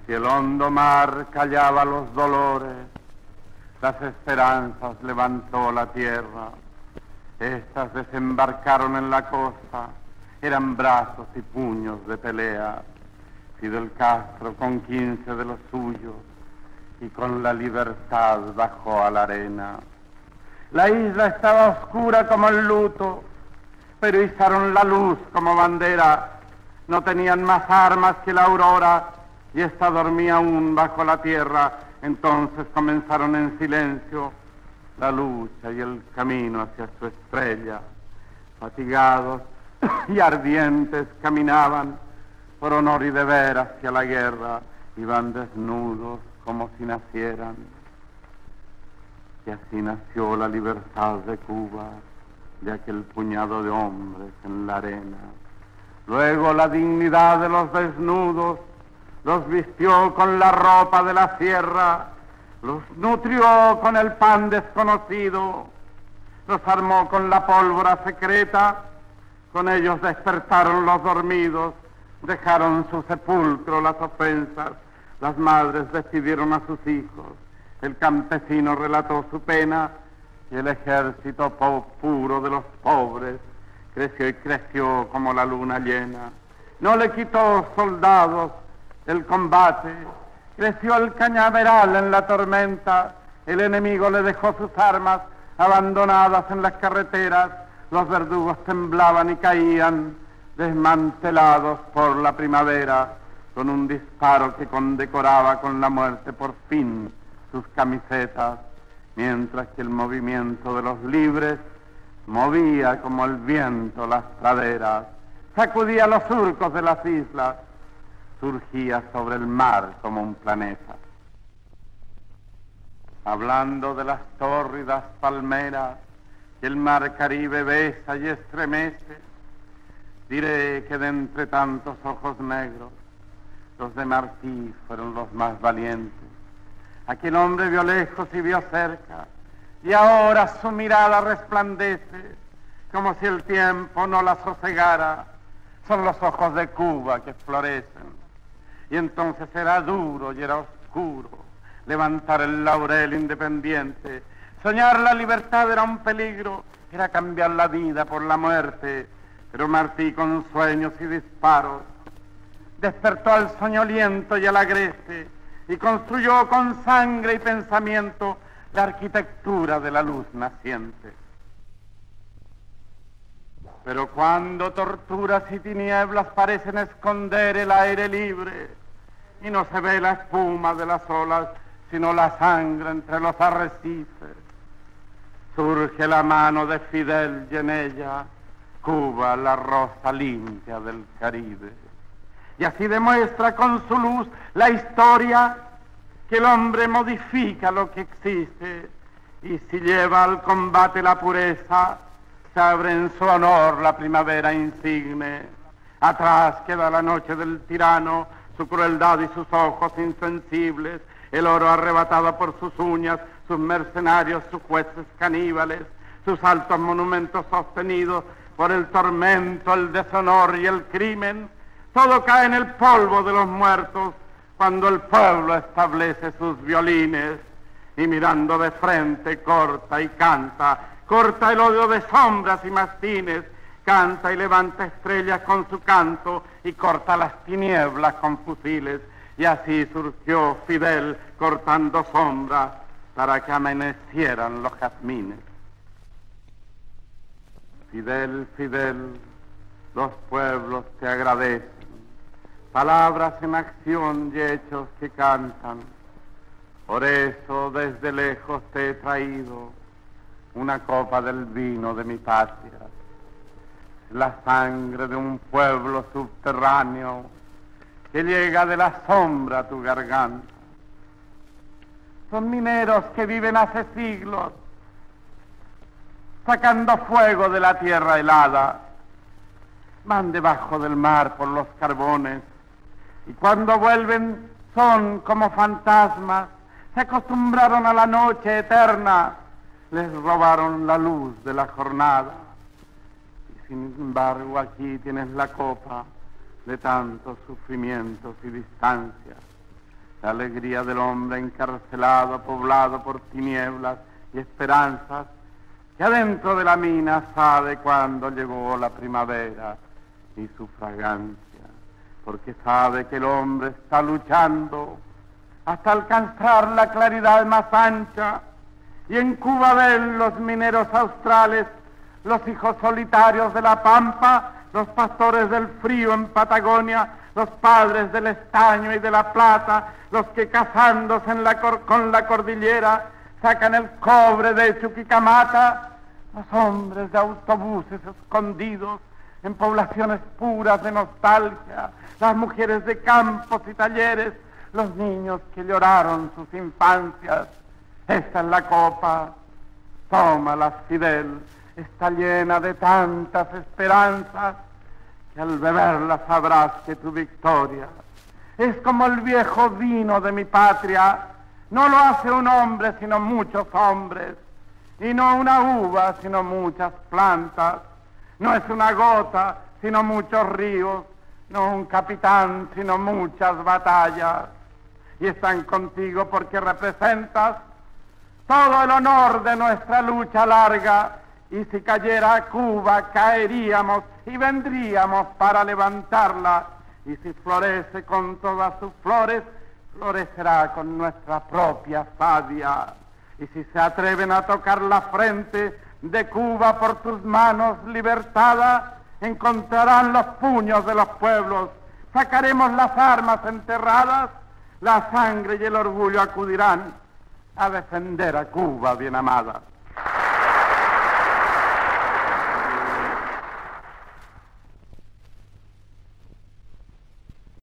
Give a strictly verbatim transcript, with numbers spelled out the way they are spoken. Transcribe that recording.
Si el hondo mar callaba los dolores, las esperanzas levantó la tierra. Estas desembarcaron en la costa, eran brazos y puños de pelea. Fidel Castro con quince de los suyos y con la libertad bajó a la arena. La isla estaba oscura como el luto, pero izaron la luz como bandera. No tenían más armas que la aurora y esta dormía aún bajo la tierra. Entonces comenzaron en silencio la lucha y el camino hacia su estrella. Fatigados y ardientes caminaban por honor y deber hacia la guerra. Iban desnudos como si nacieran. Y así nació la libertad de Cuba, de aquel puñado de hombres en la arena. Luego la dignidad de los desnudos los vistió con la ropa de la sierra, los nutrió con el pan desconocido, los armó con la pólvora secreta, con ellos despertaron los dormidos, dejaron su sepulcro las ofensas, las madres despidieron a sus hijos, el campesino relató su pena y el ejército puro de los pobres creció y creció como la luna llena. No le quitó soldados el combate, creció el cañaveral en la tormenta, el enemigo le dejó sus armas abandonadas en las carreteras, los verdugos temblaban y caían, desmantelados por la primavera, con un disparo que condecoraba con la muerte por fin sus camisetas, mientras que el movimiento de los libres movía como el viento las praderas, sacudía los surcos de las islas, surgía sobre el mar como un planeta. Hablando de las tórridas palmeras que el mar Caribe besa y estremece, diré que de entre tantos ojos negros, los de Martí fueron los más valientes. Aquel hombre vio lejos y vio cerca, y ahora su mirada resplandece, como si el tiempo no la sosegara. Son los ojos de Cuba que florecen. Y entonces era duro y era oscuro levantar el laurel independiente. Soñar la libertad era un peligro, era cambiar la vida por la muerte. Pero Martí, con sueños y disparos, despertó al soñoliento y al agreste y construyó con sangre y pensamiento la arquitectura de la luz naciente. Pero cuando torturas y tinieblas parecen esconder el aire libre y no se ve la espuma de las olas, sino la sangre entre los arrecifes, surge la mano de Fidel y en ella Cuba, la rosa limpia del Caribe. Y así demuestra con su luz la historia que el hombre modifica lo que existe, y si lleva al combate la pureza, se abre en su honor la primavera insigne. Atrás queda la noche del tirano, su crueldad y sus ojos insensibles, el oro arrebatado por sus uñas, sus mercenarios, sus jueces caníbales, sus altos monumentos sostenidos por el tormento, el deshonor y el crimen. Todo cae en el polvo de los muertos cuando el pueblo establece sus violines y mirando de frente corta y canta, corta el odio de sombras y mastines, canta y levanta estrellas con su canto y corta las tinieblas con fusiles. Y así surgió Fidel cortando sombras para que amanecieran los jazmines. Fidel, Fidel, los pueblos te agradecen, palabras en acción y hechos que cantan. Por eso desde lejos te he traído una copa del vino de mi patria, la sangre de un pueblo subterráneo que llega de la sombra a tu garganta. Son mineros que viven hace siglos sacando fuego de la tierra helada. Van debajo del mar por los carbones y cuando vuelven son como fantasmas. Se acostumbraron a la noche eterna, les robaron la luz de la jornada. Y sin embargo aquí tienes la copa de tantos sufrimientos y distancias. la alegría del hombre encarcelado, poblado por tinieblas y esperanzas, que adentro de la mina sabe cuándo llegó la primavera y su fragancia, porque sabe que el hombre está luchando hasta alcanzar la claridad más ancha, y en Cuba ven los mineros australes, los hijos solitarios de la pampa, los pastores del frío en Patagonia, los padres del estaño y de la plata, los que casándose en la cor con la cordillera sacan el cobre de Chuquicamata, los hombres de autobuses escondidos en poblaciones puras de nostalgia, las mujeres de campos y talleres, los niños que lloraron sus infancias. Esta es la copa, tómala, Fidel, está llena de tantas esperanzas que al beberla sabrás que tu victoria es como el viejo vino de mi patria. No lo hace un hombre sino muchos hombres, y no una uva sino muchas plantas, no es una gota sino muchos ríos, no un capitán sino muchas batallas, y están contigo porque representas todo el honor de nuestra lucha larga, y si cayera Cuba caeríamos y vendríamos para levantarla, y si florece con todas sus flores, florecerá con nuestra propia savia, y si se atreven a tocar la frente de Cuba por tus manos libertadas, encontrarán los puños de los pueblos, sacaremos las armas enterradas, la sangre y el orgullo acudirán a defender a Cuba bien amada.